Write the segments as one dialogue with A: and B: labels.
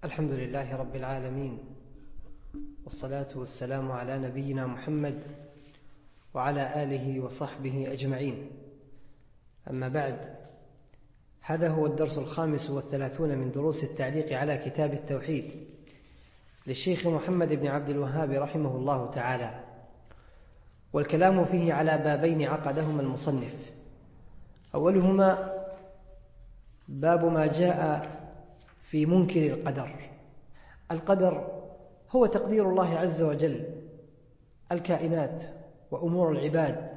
A: الحمد لله رب العالمين، والصلاة والسلام على نبينا محمد وعلى آله وصحبه أجمعين. أما بعد، هذا هو الدرس 35 من دروس التعليق على كتاب التوحيد للشيخ محمد بن عبد الوهاب رحمه الله تعالى، والكلام فيه على بابين عقدهما المصنف. أولهما باب ما جاء في منكر القدر. القدر هو تقدير الله عز وجل الكائنات وأمور العباد،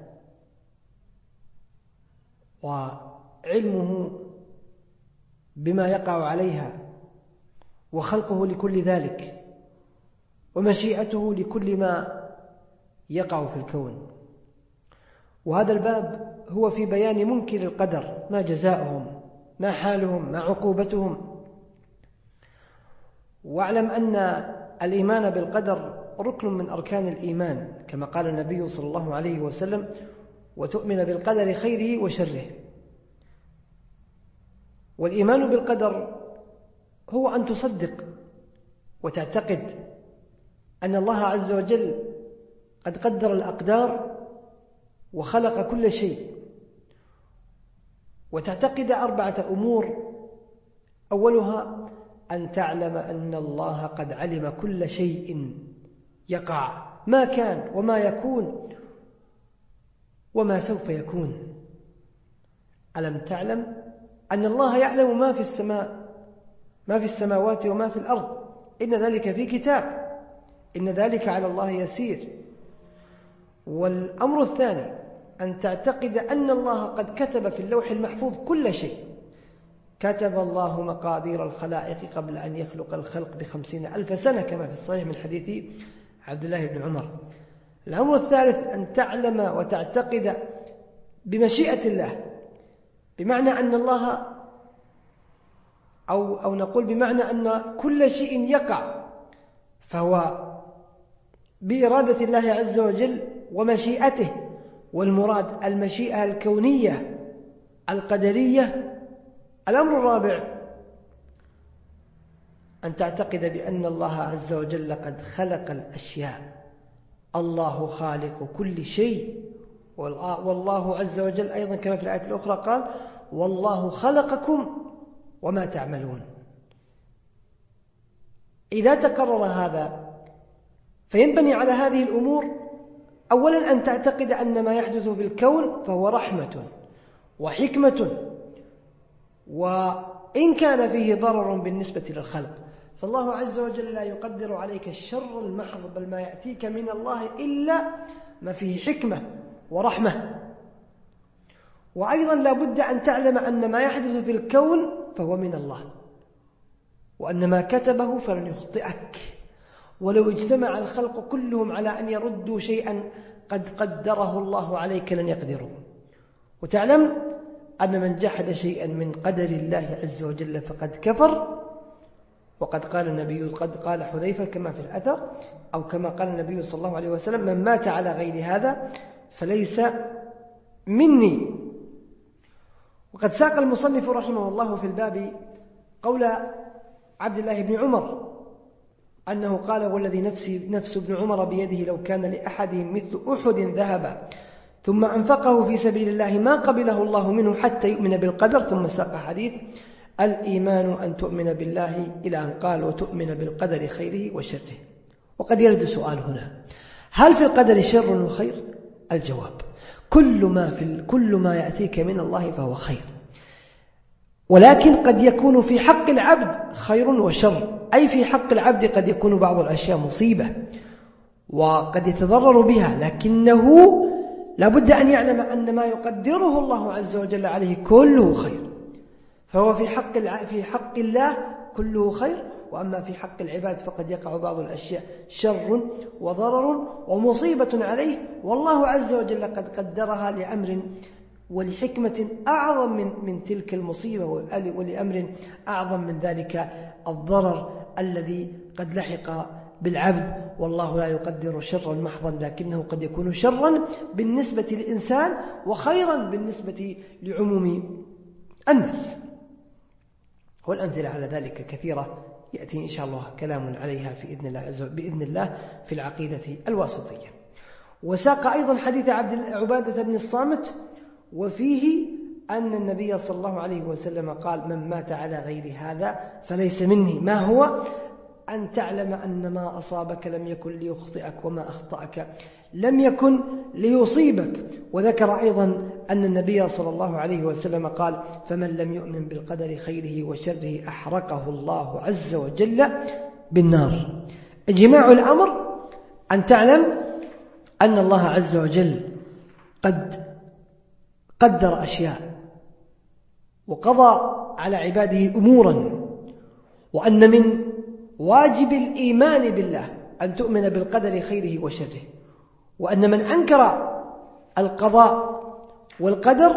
A: وعلمه بما يقع عليها، وخلقه لكل ذلك، ومشيئته لكل ما يقع في الكون. وهذا الباب هو في بيان منكر القدر، ما جزاؤهم، ما حالهم، ما عقوبتهم. واعلم أن الإيمان بالقدر ركن من أركان الإيمان، كما قال النبي صلى الله عليه وسلم: وتؤمن بالقدر خيره وشره. والإيمان بالقدر هو أن تصدق وتعتقد أن الله عز وجل قد قدر الأقدار وخلق كل شيء، وتعتقد 4 أمور. أولها أن تعلم أن الله قد علم كل شيء يقع، ما كان وما يكون وما سوف يكون. ألم تعلم أن الله يعلم ما في السماء، ما في السماوات وما في الأرض، إن ذلك في كتاب، إن ذلك على الله يسير. والأمر الثاني أن تعتقد أن الله قد كتب في اللوح المحفوظ كل شيء. كتب الله مقادير الخلائق قبل أن يخلق الخلق ب50,000 سنة، كما في الصحيح من حديث عبد الله بن عمر. الأمر الثالث أن تعلم وتعتقد بمشيئة الله، بمعنى أن الله أو نقول بمعنى أن كل شيء يقع فهو بإرادة الله عز وجل ومشيئته. والمراد المشيئة الكونية القدرية. الأمر الرابع أن تعتقد بأن الله عز وجل قد خلق الأشياء. الله خالق كل شيء، والله عز وجل أيضا كما في الآية الأخرى قال: والله خلقكم وما تعملون. إذا تقرر هذا فينبني على هذه الأمور: أولا أن تعتقد أن ما يحدث في الكون فهو رحمة وحكمة، وإن كان فيه ضرر بالنسبة للخلق، فالله عز وجل لا يقدر عليك الشر المحض، بل ما يأتيك من الله إلا ما فيه حكمة ورحمة. وأيضا لا بد أن تعلم أن ما يحدث في الكون فهو من الله، وأن ما كتبه فلن يخطئك. ولو اجتمع الخلق كلهم على أن يردوا شيئا قد قدره الله عليك لن يقدروا. وتعلم أن من جحد شيئا من قدر الله عز وجل فقد كفر. وقد قال النبي، قد قال حذيفة كما في الأثر، أو كما قال النبي صلى الله عليه وسلم: من مات على غير هذا فليس مني. وقد ساق المصنف رحمه الله في الباب قول عبد الله بن عمر أنه قال: والذي نفس ابن عمر بيده لو كان لأحدهم مثل أحد ذهب ثم أنفقه في سبيل الله ما قبله الله منه حتى يؤمن بالقدر. ثم ساق حديث: الإيمان أن تؤمن بالله، إلى أن قال: وتؤمن بالقدر خيره وشره. وقد يرد سؤال هنا: هل في القدر شر وخير؟ الجواب: كل ما يأتيك من الله فهو خير، ولكن قد يكون في حق العبد خير وشر. أي في حق العبد قد يكون بعض الأشياء مصيبة وقد يتضرر بها، لكنه لابد أن يعلم أن ما يقدره الله عز وجل عليه كله خير. فهو في حق الله كله خير، وأما في حق العباد فقد يقع بعض الأشياء شر وضرر ومصيبة عليه، والله عز وجل قد قدرها لأمر ولحكمة أعظم من تلك المصيبة، ولأمر أعظم من ذلك الضرر الذي قد لحق بالعبد. والله لا يقدر شرا محضا، لكنه قد يكون شرا بالنسبة للإنسان وخيرا بالنسبة لعموم الناس. والأمثلة على ذلك كثيرة يأتي إن شاء الله كلام عليها بإذن الله في العقيدة الواسطية. وساق أيضا حديث عبادة بن الصامت وفيه أن النبي صلى الله عليه وسلم قال: من مات على غير هذا فليس مني. ما هو؟ أن تعلم أن ما أصابك لم يكن ليخطئك وما أخطأك لم يكن ليصيبك. وذكر أيضا أن النبي صلى الله عليه وسلم قال: فمن لم يؤمن بالقدر خيره وشره أحرقه الله عز وجل بالنار. جماع الأمر أن تعلم أن الله عز وجل قد قدر أشياء وقضى على عباده أمورا، وأن من واجب الإيمان بالله أن تؤمن بالقدر خيره وشره، وأن من أنكر القضاء والقدر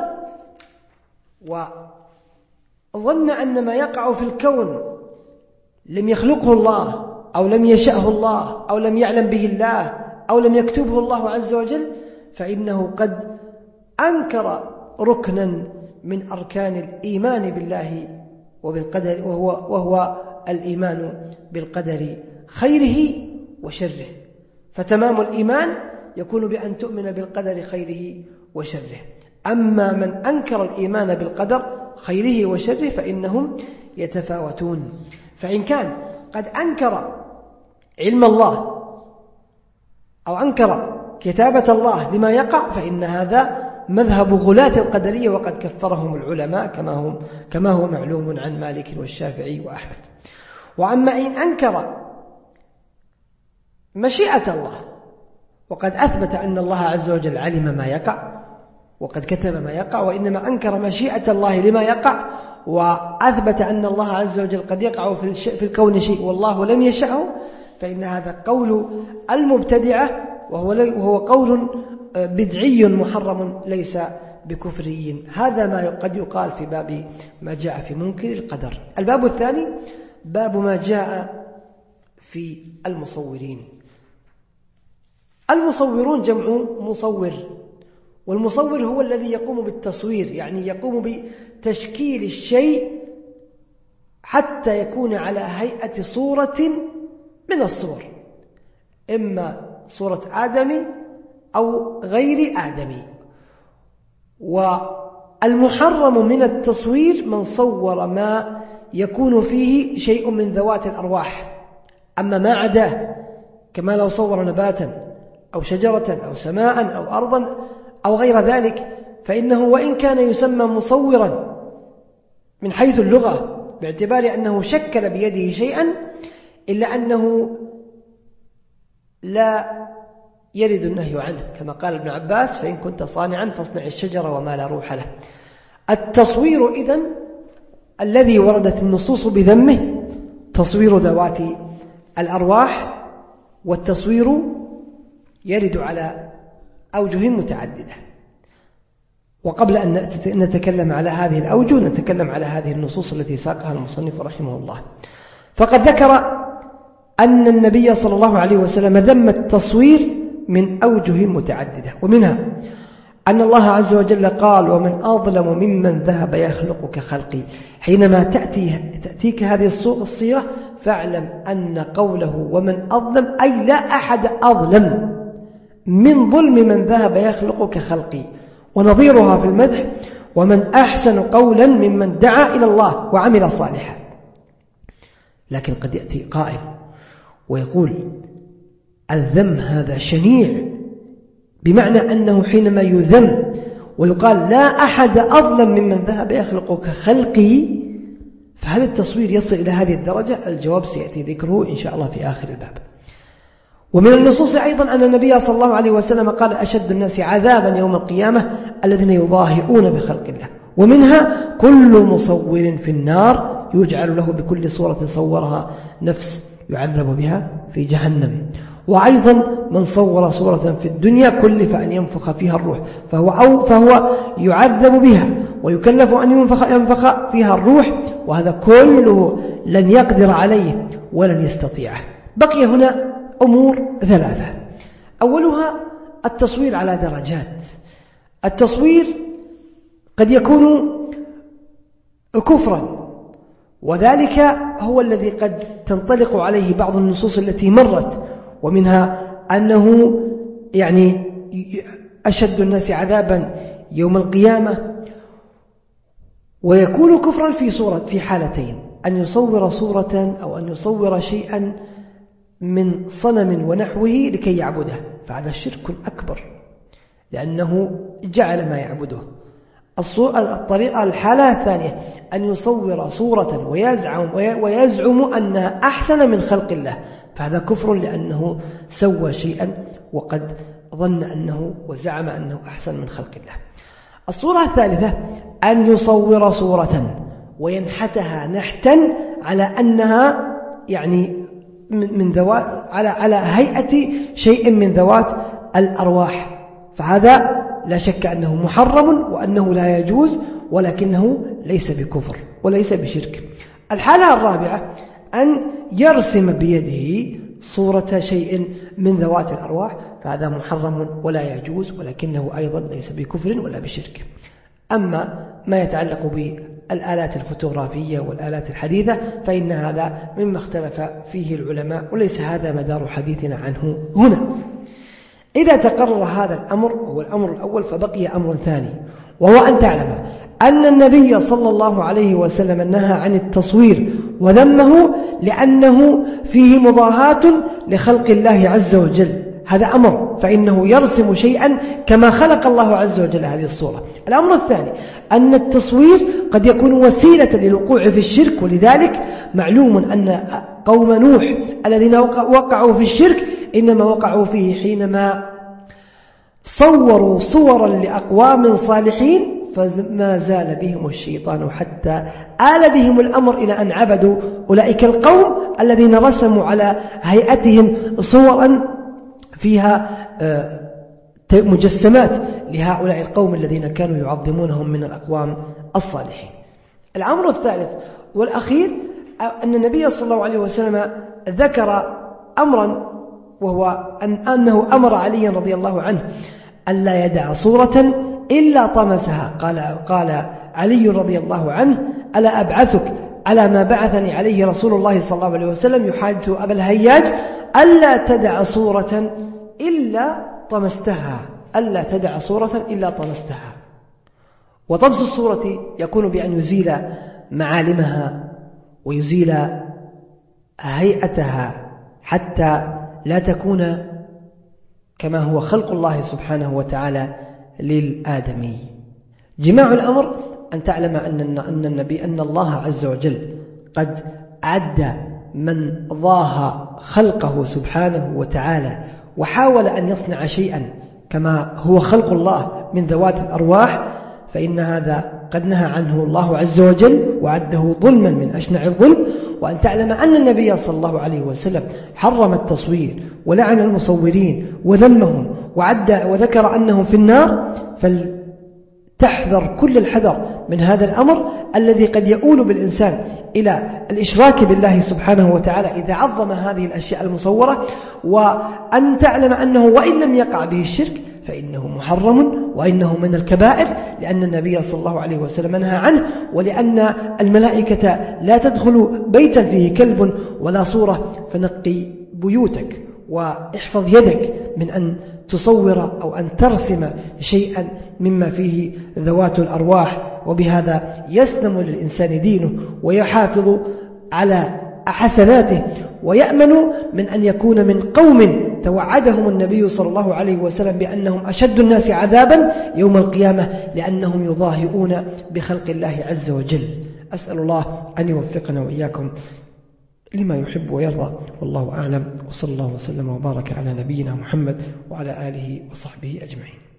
A: وظن أن ما يقع في الكون لم يخلقه الله أو لم يشأه الله أو لم يعلم به الله أو لم يكتبه الله عز وجل، فإنه قد أنكر ركنا من أركان الإيمان بالله وبالقدر، وهو الإيمان بالقدر خيره وشره. فتمام الإيمان يكون بأن تؤمن بالقدر خيره وشره. أما من أنكر الإيمان بالقدر خيره وشره فإنهم يتفاوتون. فإن كان قد أنكر علم الله أو أنكر كتابة الله لما يقع فإن هذا مذهب غلاة القدرية، وقد كفرهم العلماء كما هو معلوم عن مالك والشافعي وأحمد. وأما إن أنكر مشيئة الله وقد أثبت أن الله عز وجل علم ما يقع وقد كتب ما يقع، وإنما أنكر مشيئة الله لما يقع وأثبت أن الله عز وجل قد يقع في الكون شيء والله لم يشأه، فإن هذا قول المبتدعة، وهو قول بدعي محرم ليس بكفري. هذا ما قد يقال في باب ما جاء في منكر القدر. الباب الثاني باب ما جاء في المصورين. المصورون جمع مصور، والمصور هو الذي يقوم بالتصوير، يعني يقوم بتشكيل الشيء حتى يكون على هيئة صورة من الصور، إما صورة آدمي أو غير آدمي. والمحرم من التصوير من صور ما يكون فيه شيء من ذوات الأرواح. أما ما عداه كما لو صور نباتا أو شجرة أو سماء أو أرضا أو غير ذلك فإنه وإن كان يسمى مصورا من حيث اللغة باعتبار أنه شكل بيده شيئا، إلا أنه لا يرد النهي عنه، كما قال ابن عباس: فإن كنت صانعا فاصنع الشجر وما لا روح له. التصوير إذن الذي وردت النصوص بذمه تصوير ذوات الأرواح، والتصوير يرد على أوجه متعددة. وقبل أن نتكلم على هذه الأوجه نتكلم على هذه النصوص التي ساقها المصنف رحمه الله. فقد ذكر أن النبي صلى الله عليه وسلم ذم التصوير من أوجه متعددة، ومنها أن الله عز وجل قال: ومن أظلم ممن ذهب يخلق كخلقي. حينما تأتيك هذه الصيغة فاعلم أن قوله ومن أظلم أي لا أحد أظلم من ظلم من ذهب يخلق كخلقي. ونظيرها في المدح: ومن أحسن قولا ممن دعا إلى الله وعمل صالحا. لكن قد يأتي قائل ويقول: الذم هذا شنيع، بمعنى أنه حينما يذم ويقال لا أحد أظلم ممن ذهب يخلق كخلقه، فهل التصوير يصل إلى هذه الدرجة؟ الجواب سيأتي ذكره إن شاء الله في آخر الباب. ومن النصوص أيضا أن النبي صلى الله عليه وسلم قال: أشد الناس عذابا يوم القيامة الذين يضاهئون بخلق الله. ومنها: كل مصور في النار يجعل له بكل صورة صورها نفس يعذب بها في جهنم. وأيضا من صور صورة في الدنيا كلف أن ينفخ فيها الروح فهو يعذب بها ويكلف أن ينفخ فيها الروح، وهذا كله لن يقدر عليه ولن يستطيعه. بقي هنا أمور ثلاثة. أولها التصوير على درجات. التصوير قد يكون كفرا وذلك هو الذي قد تنطلق عليه بعض النصوص التي مرت، ومنها أنه يعني أشد الناس عذابا يوم القيامة. ويكون كفرا في حالتين: أن يصور صورة أو أن يصور شيئا من صنم ونحوه لكي يعبده، فهذا شرك أكبر لأنه جعل ما يعبده. الحالة الثانية أن يصور صورة ويزعم أنها أحسن من خلق الله، فهذا كفر لأنه سوى شيئا وقد ظن أنه وزعم أنه أحسن من خلق الله. الصورة الثالثة أن يصور صورة وينحتها نحتا على أنها يعني من ذوات على هيئة شيء من ذوات الأرواح، فهذا لا شك أنه محرم وأنه لا يجوز، ولكنه ليس بكفر وليس بشرك. الحالة الرابعة أن يرسم بيده صورة شيء من ذوات الأرواح، فهذا محرم ولا يجوز، ولكنه أيضا ليس بكفر ولا بشرك. أما ما يتعلق بالآلات الفوتوغرافية والآلات الحديثة فإن هذا مما اختلف فيه العلماء، وليس هذا مدار حديثنا عنه هنا. إذا تقرر هذا الأمر هو الأمر الأول، فبقي أمر ثاني، وهو أن تعلم أن النبي صلى الله عليه وسلم نهى عن التصوير وذمه لأنه فيه مضاهاة لخلق الله عز وجل. هذا أمر، فإنه يرسم شيئا كما خلق الله عز وجل هذه الصورة. الأمر الثاني أن التصوير قد يكون وسيلة للوقوع في الشرك، ولذلك معلوم أن قوم نوح الذين وقعوا في الشرك إنما وقعوا فيه حينما صوروا صورا لأقوام صالحين، فما زال بهم الشيطان حتى آل بهم الأمر إلى أن عبدوا أولئك القوم الذين رسموا على هيئتهم صورا فيها مجسمات لهؤلاء القوم الذين كانوا يعظمونهم من الأقوام الصالحين. الأمر الثالث والأخير أن النبي صلى الله عليه وسلم ذكر أمرا، وهو أنه أمر علي رضي الله عنه أن لا يدع صورة إلا طمسها. قال علي رضي الله عنه: ألا أبعثك على ما بعثني عليه رسول الله صلى الله عليه وسلم يحادث أبا الهياج ألا تدع صورة إلا طمستها، ألا تدع صورة إلا طمستها. وطمس الصورة يكون بأن يزيل معالمها ويزيل هيئتها حتى لا تكون كما هو خلق الله سبحانه وتعالى للآدمي. جماع الأمر أن تعلم أن الله عز وجل قد عد من ضاها خلقه سبحانه وتعالى وحاول أن يصنع شيئا كما هو خلق الله من ذوات الأرواح، فإن هذا قد نهى عنه الله عز وجل وعده ظلما من أشنع الظلم. وأن تعلم أن النبي صلى الله عليه وسلم حرم التصوير ولعن المصورين وذمهم وذكر أنهم في النار، فلتحذر كل الحذر من هذا الأمر الذي قد يؤول بالإنسان إلى الإشراك بالله سبحانه وتعالى إذا عظم هذه الأشياء المصورة. وأن تعلم أنه وإن لم يقع به الشرك فإنه محرم وإنه من الكبائر، لأن النبي صلى الله عليه وسلم نهى عنه، ولأن الملائكة لا تدخل بيتا فيه كلب ولا صورة، فنقي بيوتك واحفظ يدك من أن تصور أو أن ترسم شيئا مما فيه ذوات الأرواح، وبهذا يسلم للإنسان دينه ويحافظ على حسناته ويأمن من أن يكون من قوم توعدهم النبي صلى الله عليه وسلم بأنهم أشد الناس عذابا يوم القيامة لأنهم يضاهئون بخلق الله عز وجل. أسأل الله أن يوفقنا وإياكم لما يحب ويرضى، والله أعلم، وصلى الله وسلم وبارك على نبينا محمد وعلى آله وصحبه أجمعين.